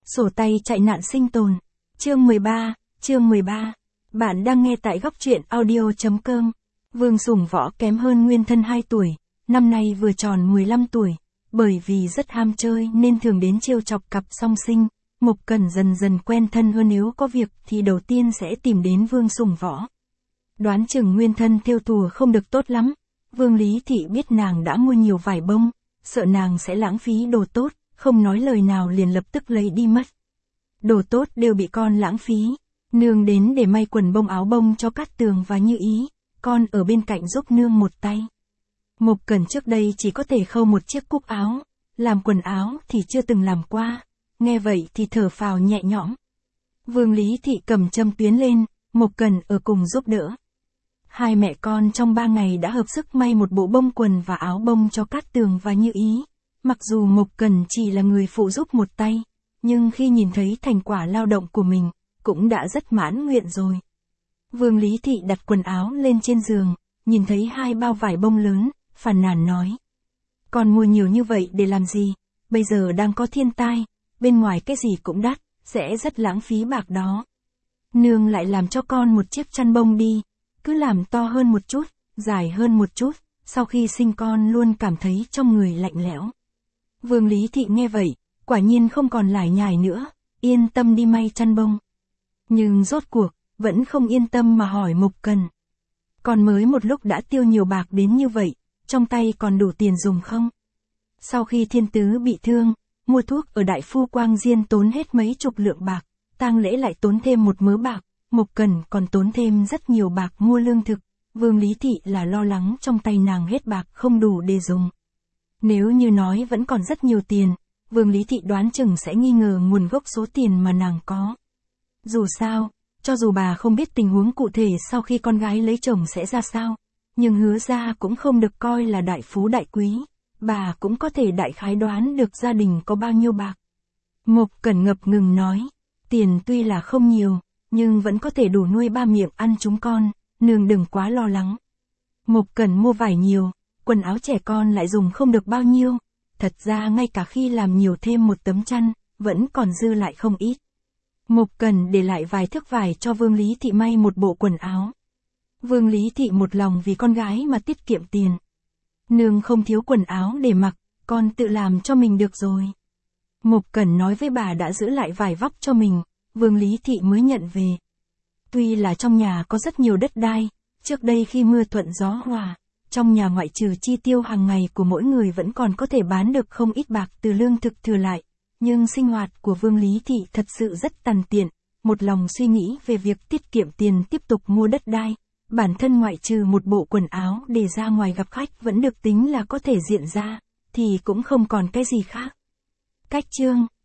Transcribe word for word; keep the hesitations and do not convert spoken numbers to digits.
Sổ tay chạy nạn sinh tồn. Chương mười ba, chương mười ba. Bạn đang nghe tại góc truyện audio.com. Vương Sùng Võ kém hơn Nguyên Thân hai tuổi, năm nay vừa tròn mười lăm tuổi, bởi vì rất ham chơi nên thường đến trêu chọc cặp song sinh. Mộc Cẩn dần dần quen thân hơn, nếu có việc thì đầu tiên sẽ tìm đến Vương Sùng Võ. Đoán chừng Nguyên Thân thêu thùa không được tốt lắm. Vương Lý Thị biết nàng đã mua nhiều vải bông, sợ nàng sẽ lãng phí đồ tốt, không nói lời nào liền lập tức lấy đi mất. Đồ tốt đều bị con lãng phí. Nương đến để may quần bông áo bông cho Cát Tường và Như Ý, con ở bên cạnh giúp nương một tay. Mộc Cẩn trước đây chỉ có thể khâu một chiếc cúc áo, làm quần áo thì chưa từng làm qua, nghe vậy thì thở phào nhẹ nhõm. Vương Lý Thị cầm châm tuyến lên, Mộc Cẩn ở cùng giúp đỡ. Hai mẹ con trong ba ngày đã hợp sức may một bộ bông quần và áo bông cho Cát Tường và Như Ý. Mặc dù Mộc Cẩn chỉ là người phụ giúp một tay, nhưng khi nhìn thấy thành quả lao động của mình, cũng đã rất mãn nguyện rồi. Vương Lý Thị đặt quần áo lên trên giường, nhìn thấy hai bao vải bông lớn, phàn nàn nói. Con mua nhiều như vậy để làm gì? Bây giờ đang có thiên tai, bên ngoài cái gì cũng đắt, sẽ rất lãng phí bạc đó. Nương lại làm cho con một chiếc chăn bông đi, cứ làm to hơn một chút, dài hơn một chút, sau khi sinh con luôn cảm thấy trong người lạnh lẽo. Vương Lý Thị nghe vậy, quả nhiên không còn lải nhải nữa, yên tâm đi may chăn bông. Nhưng rốt cuộc, vẫn không yên tâm mà hỏi Mộc Cẩn. Con mới một lúc đã tiêu nhiều bạc đến như vậy, trong tay còn đủ tiền dùng không? Sau khi thiên tứ bị thương, mua thuốc ở Đại Phu Quang Diên tốn hết mấy chục lượng bạc, tang lễ lại tốn thêm một mớ bạc, Mộc Cẩn còn tốn thêm rất nhiều bạc mua lương thực. Vương Lý Thị là lo lắng trong tay nàng hết bạc không đủ để dùng. Nếu như nói vẫn còn rất nhiều tiền, Vương Lý Thị đoán chừng sẽ nghi ngờ nguồn gốc số tiền mà nàng có. Dù sao, cho dù bà không biết tình huống cụ thể sau khi con gái lấy chồng sẽ ra sao, nhưng Hứa gia cũng không được coi là đại phú đại quý, bà cũng có thể đại khái đoán được gia đình có bao nhiêu bạc. Mộc Cẩn ngập ngừng nói, tiền tuy là không nhiều, nhưng vẫn có thể đủ nuôi ba miệng ăn chúng con, nương đừng quá lo lắng. Mộc Cẩn mua vải nhiều, quần áo trẻ con lại dùng không được bao nhiêu, thật ra ngay cả khi làm nhiều thêm một tấm chăn, vẫn còn dư lại không ít. Mộc Cẩn để lại vài thước vải cho Vương Lý Thị may một bộ quần áo. Vương Lý Thị một lòng vì con gái mà tiết kiệm tiền. Nương không thiếu quần áo để mặc, con tự làm cho mình được rồi. Mộc Cẩn nói với bà đã giữ lại vài vóc cho mình, Vương Lý Thị mới nhận về. Tuy là trong nhà có rất nhiều đất đai, trước đây khi mưa thuận gió hòa, trong nhà ngoại trừ chi tiêu hàng ngày của mỗi người vẫn còn có thể bán được không ít bạc từ lương thực thừa lại. Nhưng sinh hoạt của Vương Lý Thị thật sự rất tàn tiện, một lòng suy nghĩ về việc tiết kiệm tiền tiếp tục mua đất đai. Bản thân ngoại trừ một bộ quần áo để ra ngoài gặp khách vẫn được tính là có thể diện ra, thì cũng không còn cái gì khác. Cách chương